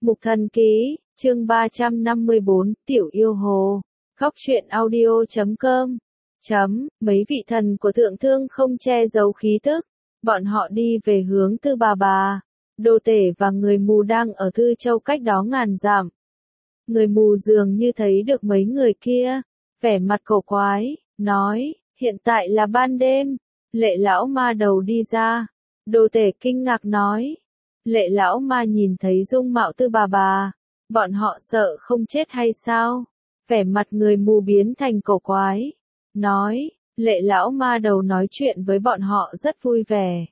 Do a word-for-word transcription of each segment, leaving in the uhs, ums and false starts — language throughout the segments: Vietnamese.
Mục Thần Ký, chương ba trăm năm mươi bốn, Tiểu Yêu Hồ. Góc truyện audio chấm com. Chấm, mấy vị thần của thượng thương không che giấu khí tức. Bọn họ đi về hướng Tư Bà Bà. Đồ Tể và người mù đang ở Tư Châu cách đó ngàn dặm. Người mù dường như thấy được mấy người kia. Vẻ mặt cổ quái, nói, hiện tại là ban đêm. Lệ lão ma đầu đi ra. Đồ Tể kinh ngạc nói. Lệ lão ma nhìn thấy dung mạo Tư Bà Bà. Bọn họ sợ không chết hay sao? Vẻ mặt người mù biến thành cổ quái. Nói, lệ lão ma đầu nói chuyện với bọn họ rất vui vẻ.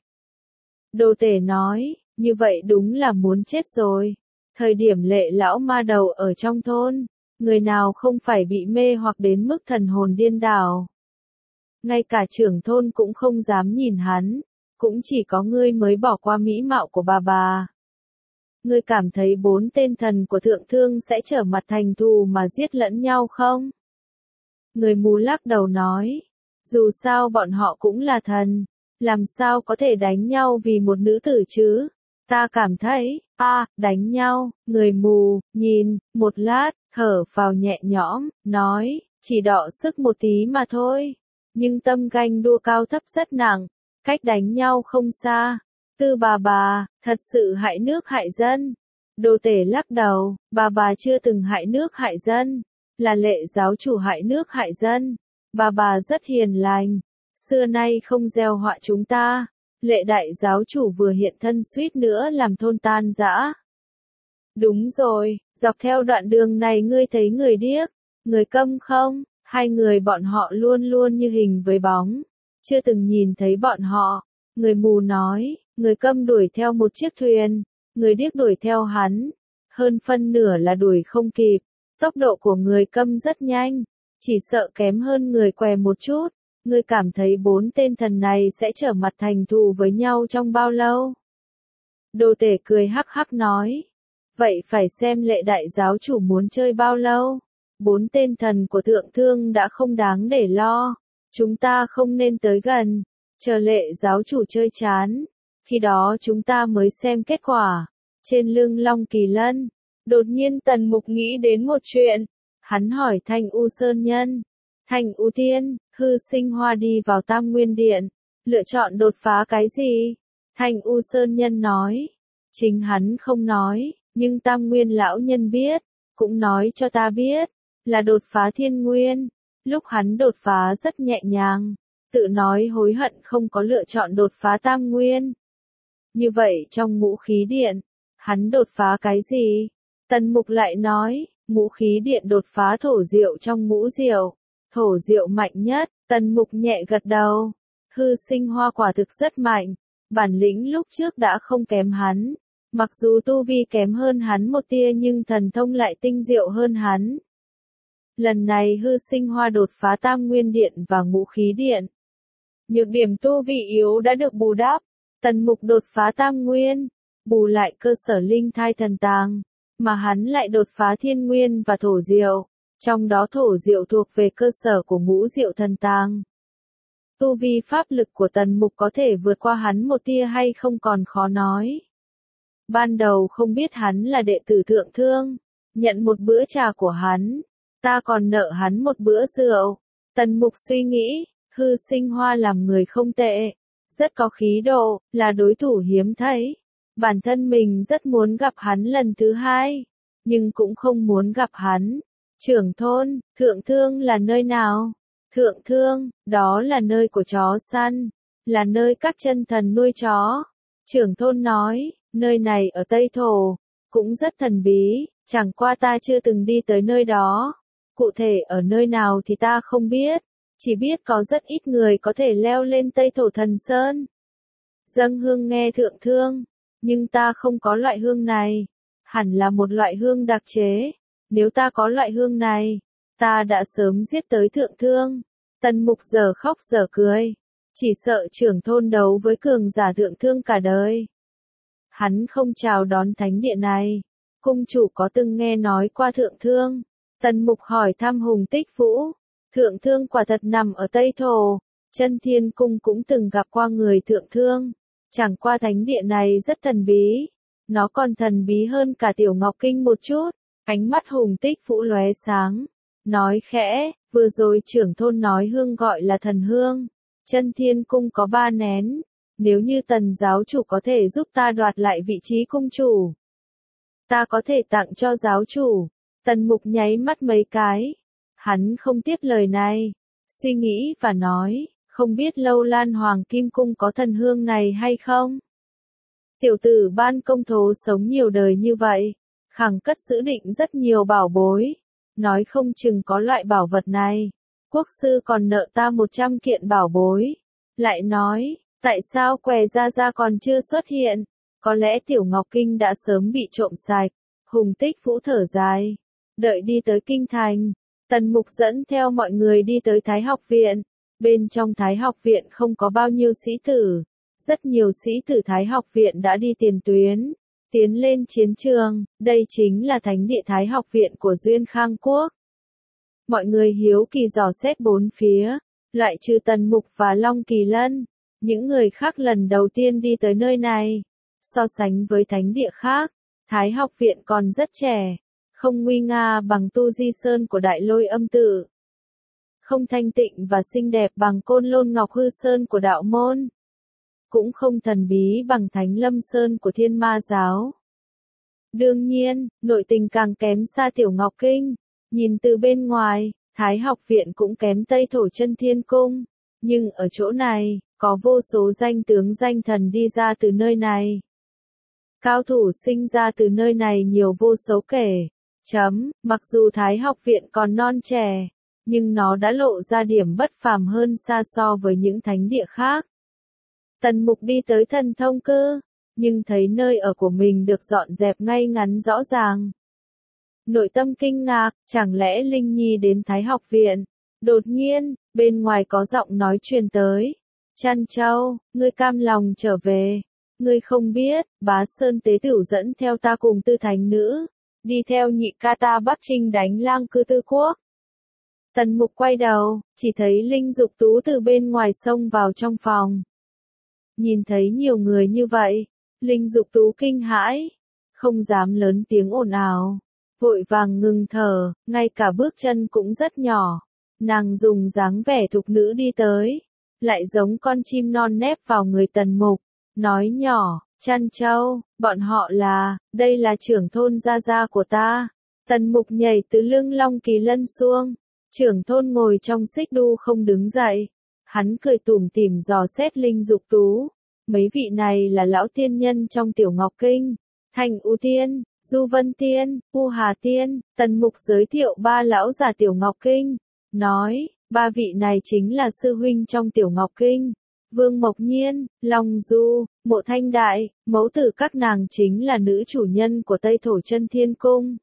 Đồ Tể nói, như vậy đúng là muốn chết rồi. Thời điểm lệ lão ma đầu ở trong thôn, người nào không phải bị mê hoặc đến mức thần hồn điên đảo. Ngay cả trưởng thôn cũng không dám nhìn hắn, cũng chỉ có ngươi mới bỏ qua mỹ mạo của bà bà. Ngươi cảm thấy bốn tên thần của thượng thương sẽ trở mặt thành thù mà giết lẫn nhau không? Người mù lắc đầu nói, dù sao bọn họ cũng là thần, làm sao có thể đánh nhau vì một nữ tử chứ? Ta cảm thấy, a, à, đánh nhau, người mù, nhìn, một lát, thở phào nhẹ nhõm, nói, chỉ đọ sức một tí mà thôi. Nhưng tâm ganh đua cao thấp rất nặng, cách đánh nhau không xa. Tư Bà Bà, thật sự hại nước hại dân. Đồ Tể lắc đầu, bà bà chưa từng hại nước hại dân, là lệ giáo chủ hại nước hại dân. Bà bà rất hiền lành, xưa nay không gieo họa chúng ta. Lệ đại giáo chủ vừa hiện thân suýt nữa làm thôn tan rã. Đúng rồi, dọc theo đoạn đường này ngươi thấy người điếc, người câm không? Hai người bọn họ luôn luôn như hình với bóng, chưa từng nhìn thấy bọn họ. Người mù nói, người câm đuổi theo một chiếc thuyền, người điếc đuổi theo hắn, hơn phân nửa là đuổi không kịp. Tốc độ của người câm rất nhanh, chỉ sợ kém hơn người què một chút. Ngươi cảm thấy bốn tên thần này sẽ trở mặt thành thù với nhau trong bao lâu? Đồ Tể cười hắc hắc nói, vậy phải xem lệ đại giáo chủ muốn chơi bao lâu. Bốn tên thần của thượng thương đã không đáng để lo, chúng ta không nên tới gần, chờ lệ giáo chủ chơi chán, khi đó chúng ta mới xem kết quả. Trên lưng Long Kỳ Lân, đột nhiên Tần Mục nghĩ đến một chuyện, hắn hỏi Thanh U Sơn Nhân, Thanh U Tiên, Hư Sinh Hoa đi vào Tam Nguyên Điện, lựa chọn đột phá cái gì? Thanh U Sơn Nhân nói, chính hắn không nói, nhưng Tam Nguyên lão nhân biết, cũng nói cho ta biết, là đột phá Thiên Nguyên. Lúc hắn đột phá rất nhẹ nhàng, tự nói hối hận không có lựa chọn đột phá Tam Nguyên. Như vậy trong Ngũ Khí Điện, hắn đột phá cái gì? Tần Mục lại nói, Ngũ Khí Điện đột phá thổ diệu trong ngũ diệu. Thổ diệu mạnh nhất. Tần Mục nhẹ gật đầu. Hư Sinh Hoa quả thực rất mạnh, bản lĩnh lúc trước đã không kém hắn. Mặc dù tu vi kém hơn hắn một tia nhưng thần thông lại tinh diệu hơn hắn. Lần này Hư Sinh Hoa đột phá Tam Nguyên Điện và Ngũ Khí Điện. Nhược điểm tu vi yếu đã được bù đắp. Tần Mục đột phá Tam Nguyên, bù lại cơ sở linh thai thần tàng, mà hắn lại đột phá Thiên Nguyên và thổ diệu, trong đó thổ diệu thuộc về cơ sở của ngũ diệu thần tàng. Tu vi pháp lực của Tần Mục có thể vượt qua hắn một tia hay không còn khó nói. Ban đầu không biết hắn là đệ tử thượng thương, nhận một bữa trà của hắn, ta còn nợ hắn một bữa rượu. Tần Mục suy nghĩ, Hư Sinh Hoa làm người không tệ, rất có khí độ, là đối thủ hiếm thấy. Bản thân mình rất muốn gặp hắn lần thứ hai, nhưng cũng không muốn gặp hắn. Trưởng thôn, thượng thương là nơi nào? Thượng thương, đó là nơi của chó săn, là nơi các chân thần nuôi chó. Trưởng thôn nói, nơi này ở Tây Thổ, cũng rất thần bí, chẳng qua ta chưa từng đi tới nơi đó. Cụ thể ở nơi nào thì ta không biết, chỉ biết có rất ít người có thể leo lên Tây Thổ Thần Sơn. Dâng hương nghe thượng thương, nhưng ta không có loại hương này, hẳn là một loại hương đặc chế. Nếu ta có loại hương này, ta đã sớm giết tới thượng thương. Tần Mục giờ khóc giờ cười, chỉ sợ trưởng thôn đấu với cường giả thượng thương cả đời. Hắn không chào đón thánh địa này. Cung chủ có từng nghe nói qua thượng thương? Tần Mục hỏi thăm Hùng Tích Vũ. Thượng thương quả thật nằm ở Tây Thổ, Chân Thiên Cung cũng từng gặp qua người thượng thương. Chẳng qua thánh địa này rất thần bí, Nó còn thần bí hơn cả Tiểu Ngọc Kinh một chút. Ánh mắt Hùng Tích Vũ lóe sáng. Nói khẽ, vừa rồi trưởng thôn nói hương gọi là thần hương. Chân Thiên Cung có ba nén. Nếu như Tần giáo chủ có thể giúp ta đoạt lại vị trí cung chủ, ta có thể tặng cho giáo chủ. Tần Mục nháy mắt mấy cái. Hắn không tiếp lời này. Suy nghĩ và nói, không biết Lâu Lan Hoàng Kim Cung có thần hương này hay không? Tiểu tử Ban Công Thố sống nhiều đời như vậy, khẳng cất giữ định rất nhiều bảo bối. Nói không chừng có loại bảo vật này. Quốc sư còn nợ ta một trăm kiện bảo bối. Lại nói, tại sao què ra ra còn chưa xuất hiện? Có lẽ Tiểu Ngọc Kinh đã sớm bị trộm sạch. Hùng Tích Vũ thở dài. Đợi đi tới Kinh Thành, Tần Mục dẫn theo mọi người đi tới Thái Học Viện. Bên trong Thái Học Viện không có bao nhiêu sĩ tử. Rất nhiều sĩ tử Thái Học Viện đã đi tiền tuyến, tiến lên chiến trường. Đây chính là thánh địa Thái Học Viện của Duyên Khang Quốc. Mọi người hiếu kỳ dò xét bốn phía, loại trừ Tần Mục và Long Kỳ Lân. Những người khác lần đầu tiên đi tới nơi này. So sánh với thánh địa khác, Thái Học Viện còn rất trẻ. Không nguy nga bằng Tu Di Sơn của Đại Lôi Âm Tự. Không thanh tịnh và xinh đẹp bằng Côn Lôn Ngọc Hư Sơn của Đạo Môn. Cũng không thần bí bằng Thánh Lâm Sơn của Thiên Ma Giáo. Đương nhiên, nội tình càng kém xa Tiểu Ngọc Kinh. Nhìn từ bên ngoài, Thái Học Viện cũng kém Tây Thổ Chân Thiên Cung. Nhưng ở chỗ này, có vô số danh tướng danh thần đi ra từ nơi này. Cao thủ sinh ra từ nơi này nhiều vô số kể. Chấm, mặc dù Thái Học Viện còn non trẻ, nhưng nó đã lộ ra điểm bất phàm hơn xa so với những thánh địa khác. Tần Mục đi tới Thần Thông Cư, nhưng thấy nơi ở của mình được dọn dẹp ngay ngắn rõ ràng. Nội tâm kinh ngạc, chẳng lẽ Linh Nhi đến Thái Học Viện? Đột nhiên, bên ngoài có giọng nói truyền tới. Trăn Châu, ngươi cam lòng trở về. Ngươi không biết, Bá Sơn Tế Tửu dẫn theo ta cùng Tư Thánh Nữ, đi theo nhị ca ta Bắc Trinh đánh Lang Cư Tư Quốc. Tần Mục quay đầu, chỉ thấy Linh Dục Tú từ bên ngoài xông vào trong phòng. Nhìn thấy nhiều người như vậy, Linh Dục Tú kinh hãi, không dám lớn tiếng ồn ào, vội vàng ngừng thở, ngay cả bước chân cũng rất nhỏ. Nàng dùng dáng vẻ thục nữ đi tới, lại giống con chim non nép vào người Tần Mục, nói nhỏ, Trăn Châu, bọn họ là, đây là trưởng thôn gia gia của ta. Tần Mục nhảy từ lưng Long Kỳ Lân xuống, trưởng thôn ngồi trong xích đu không đứng dậy. Hắn cười tủm tỉm dò xét Linh Dục Tú. Mấy vị này là lão tiên nhân trong Tiểu Ngọc Kinh. Thành U Tiên, Du Vân Tiên, U Hà Tiên. Tần Mục giới thiệu ba lão già Tiểu Ngọc Kinh. Nói, ba vị này chính là sư huynh trong Tiểu Ngọc Kinh. Vương Mộc Nhiên, Long Du, Mộ Thanh Đại, mẫu tử các nàng chính là nữ chủ nhân của Tây Thổ Chân Thiên Cung.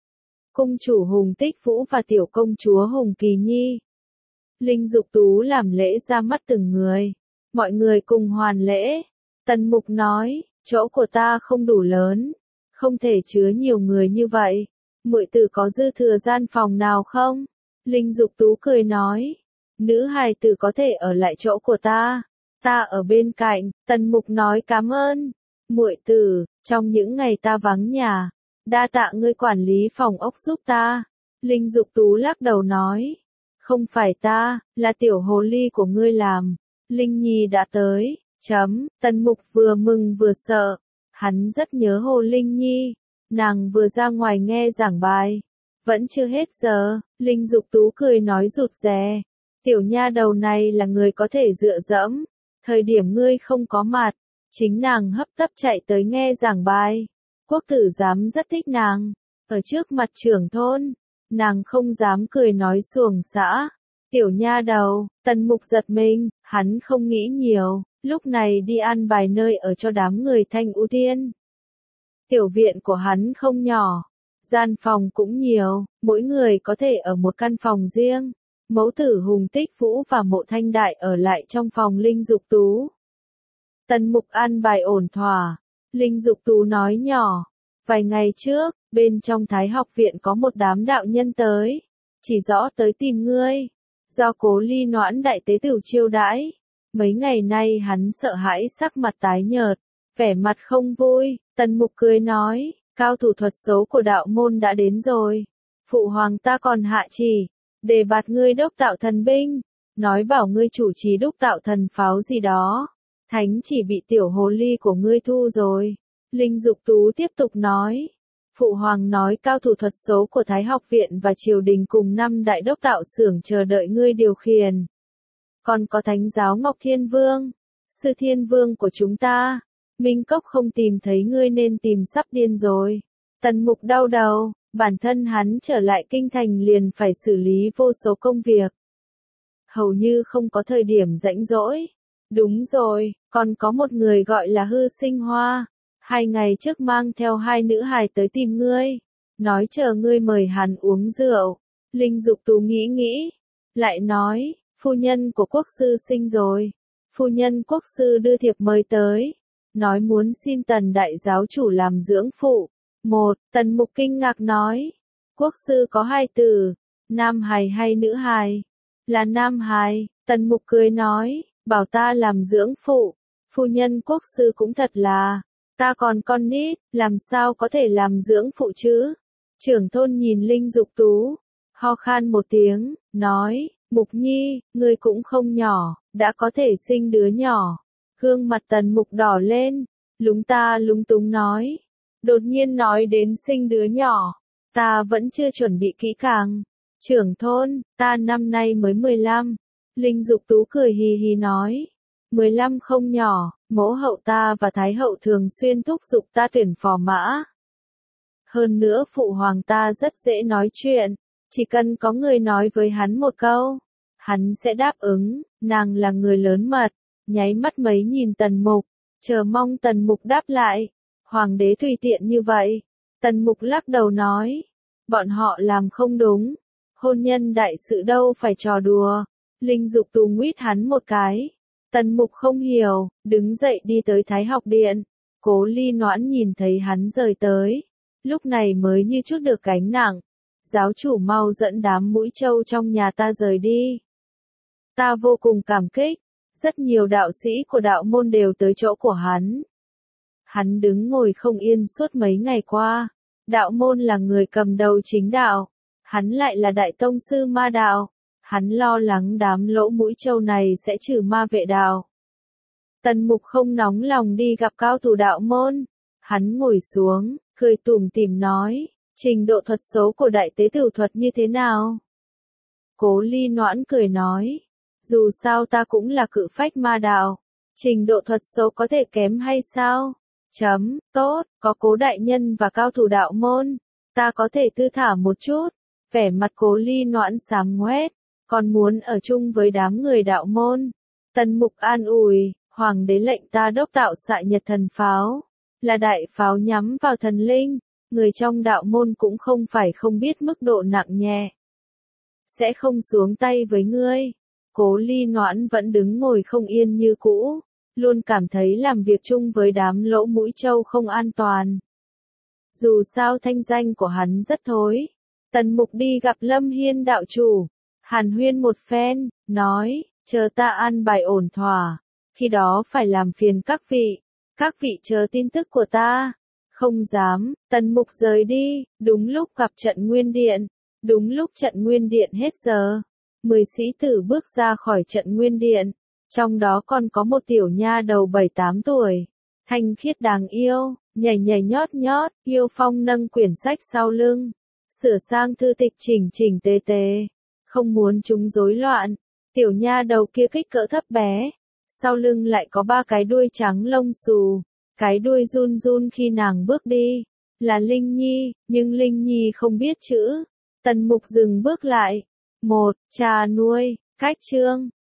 Cung chủ Hùng Tích Vũ và tiểu công chúa Hùng Kỳ Nhi. Linh Dục Tú làm lễ ra mắt từng người. Mọi người cùng hoàn lễ. Tần Mục nói, chỗ của ta không đủ lớn, không thể chứa nhiều người như vậy. Muội tử có dư thừa gian phòng nào không? Linh Dục Tú cười nói, nữ hài tử có thể ở lại chỗ của ta. Ta ở bên cạnh. Tần Mục nói cảm ơn. Muội tử, trong những ngày ta vắng nhà, đa tạ ngươi quản lý phòng ốc giúp ta. Linh Dục Tú lắc đầu nói, không phải ta, là tiểu hồ ly của ngươi làm. Linh Nhi đã tới. Chấm, Tần Mục vừa mừng vừa sợ. Hắn rất nhớ Hồ Linh Nhi. Nàng vừa ra ngoài nghe giảng bài. Vẫn chưa hết giờ. Linh Dục Tú cười nói rụt rè. Tiểu nha đầu này là người có thể dựa dẫm. Thời điểm ngươi không có mặt, chính nàng hấp tấp chạy tới nghe giảng bài. Quốc tử giám rất thích nàng. Ở trước mặt trưởng thôn, nàng không dám cười nói xuồng xã. Tiểu nha đầu. Tần Mục giật mình, hắn không nghĩ nhiều, lúc này đi ăn bài nơi ở cho đám người Thanh U Tiên. Tiểu viện của hắn không nhỏ, gian phòng cũng nhiều, mỗi người có thể ở một căn phòng riêng. Mẫu tử Hùng Tích Vũ và Mộ Thanh Đại ở lại trong phòng Linh Dục Tú. Tần Mục ăn bài ổn thỏa. Linh Dục Tú nói nhỏ, vài ngày trước, bên trong Thái Học Viện có một đám đạo nhân tới, chỉ rõ tới tìm ngươi. Do Cố Ly Noãn đại tế tửu chiêu đãi. Mấy ngày nay hắn sợ hãi sắc mặt tái nhợt, vẻ mặt không vui. Tần Mục cười nói, cao thủ thuật số của đạo môn đã đến rồi. Phụ hoàng ta còn hạ chỉ, đề bạt ngươi đốc tạo thần binh, nói bảo ngươi chủ trì đúc tạo thần pháo gì đó. Thánh chỉ bị tiểu hồ ly của ngươi thu rồi. Linh Dục Tú tiếp tục nói. Phụ hoàng nói cao thủ thuật số của Thái học viện và triều đình cùng năm đại đốc tạo xưởng chờ đợi ngươi điều khiển. Còn có thánh giáo Ngọc Thiên Vương, sư thiên vương của chúng ta. Minh Cốc không tìm thấy ngươi nên tìm sắp điên rồi. Tần Mục đau đầu, bản thân hắn trở lại kinh thành liền phải xử lý vô số công việc. Hầu như không có thời điểm rảnh rỗi. Đúng rồi, còn có một người gọi là Hư Sinh Hoa. Hai ngày trước mang theo hai nữ hài tới tìm ngươi. Nói chờ ngươi mời hắn uống rượu. Linh Dục Tú nghĩ nghĩ. Lại nói, phu nhân của quốc sư sinh rồi. Phu nhân quốc sư đưa thiệp mời tới. Nói muốn xin Tần đại giáo chủ làm dưỡng phụ. Một, Tần Mục kinh ngạc nói. Quốc sư có hai tử. Nam hài hay nữ hài? Là nam hài. Tần Mục cười nói. Bảo ta làm dưỡng phụ. Phu nhân quốc sư cũng thật là. Ta còn con nít, làm sao có thể làm dưỡng phụ chứ? Trưởng thôn nhìn Linh Dục Tú, ho khan một tiếng, nói, Mục Nhi, ngươi cũng không nhỏ, đã có thể sinh đứa nhỏ. Gương mặt Tần Mục đỏ lên, lúng ta lúng túng nói. Đột nhiên nói đến sinh đứa nhỏ, ta vẫn chưa chuẩn bị kỹ càng. Trưởng thôn, ta năm nay mới mười lăm. Linh Dục Tú cười hì hì nói. mười lăm không nhỏ, mẫu hậu ta và thái hậu thường xuyên thúc giục ta tuyển phò mã. Hơn nữa phụ hoàng ta rất dễ nói chuyện, chỉ cần có người nói với hắn một câu, hắn sẽ đáp ứng, nàng là người lớn mật, nháy mắt mấy nhìn Tần Mục, chờ mong Tần Mục đáp lại, hoàng đế tùy tiện như vậy. Tần Mục lắc đầu nói, bọn họ làm không đúng, hôn nhân đại sự đâu phải trò đùa. Linh Dục Tú nguyết hắn một cái. Tần Mục không hiểu, đứng dậy đi tới Thái học điện. Cố Ly Noãn nhìn thấy hắn rời tới, lúc này mới như chút được gánh nặng. Giáo chủ mau dẫn đám mũi trâu trong nhà ta rời đi. Ta vô cùng cảm kích, rất nhiều đạo sĩ của đạo môn đều tới chỗ của hắn. Hắn đứng ngồi không yên suốt mấy ngày qua. Đạo môn là người cầm đầu chính đạo, hắn lại là đại tông sư ma đạo. Hắn lo lắng đám lỗ mũi trâu này sẽ trừ ma vệ đạo. Tần Mục không nóng lòng đi gặp cao thủ đạo môn. Hắn ngồi xuống, cười tủm tỉm nói, trình độ thuật số của đại tế tử thuật như thế nào? Cố Ly Noãn cười nói, dù sao ta cũng là cự phách ma đạo. Trình độ thuật số có thể kém hay sao? Chấm, tốt, có Cố đại nhân và cao thủ đạo môn. Ta có thể thư thả một chút. Vẻ mặt Cố Ly Noãn xám ngoét. Còn muốn ở chung với đám người đạo môn. Tần Mục an ủi, hoàng đế lệnh ta đốc tạo xạ nhật thần pháo, là đại pháo nhắm vào thần linh, người trong đạo môn cũng không phải không biết mức độ nặng nhẹ. Sẽ không xuống tay với ngươi. Cố Ly Noãn vẫn đứng ngồi không yên như cũ, luôn cảm thấy làm việc chung với đám lỗ mũi trâu không an toàn. Dù sao thanh danh của hắn rất thối. Tần Mục đi gặp Lâm Hiên đạo chủ. Hàn huyên một phen, nói, chờ ta an bài ổn thỏa, khi đó phải làm phiền các vị, các vị chờ tin tức của ta. Không dám. Tần Mục rời đi, đúng lúc gặp trận nguyên điện, đúng lúc trận nguyên điện hết giờ. Mười sĩ tử bước ra khỏi trận nguyên điện, trong đó còn có một tiểu nha đầu bảy tám tuổi, thanh khiết đáng yêu, nhảy nhảy nhót nhót, yêu phong nâng quyển sách sau lưng, sửa sang thư tịch chỉnh chỉnh tề tề. Không muốn chúng rối loạn, tiểu nha đầu kia kích cỡ thấp bé, sau lưng lại có ba cái đuôi trắng lông xù, cái đuôi run run khi nàng bước đi, là Linh Nhi, nhưng Linh Nhi không biết chữ. Tần Mục dừng bước lại. Một, trà nuôi, cách chương.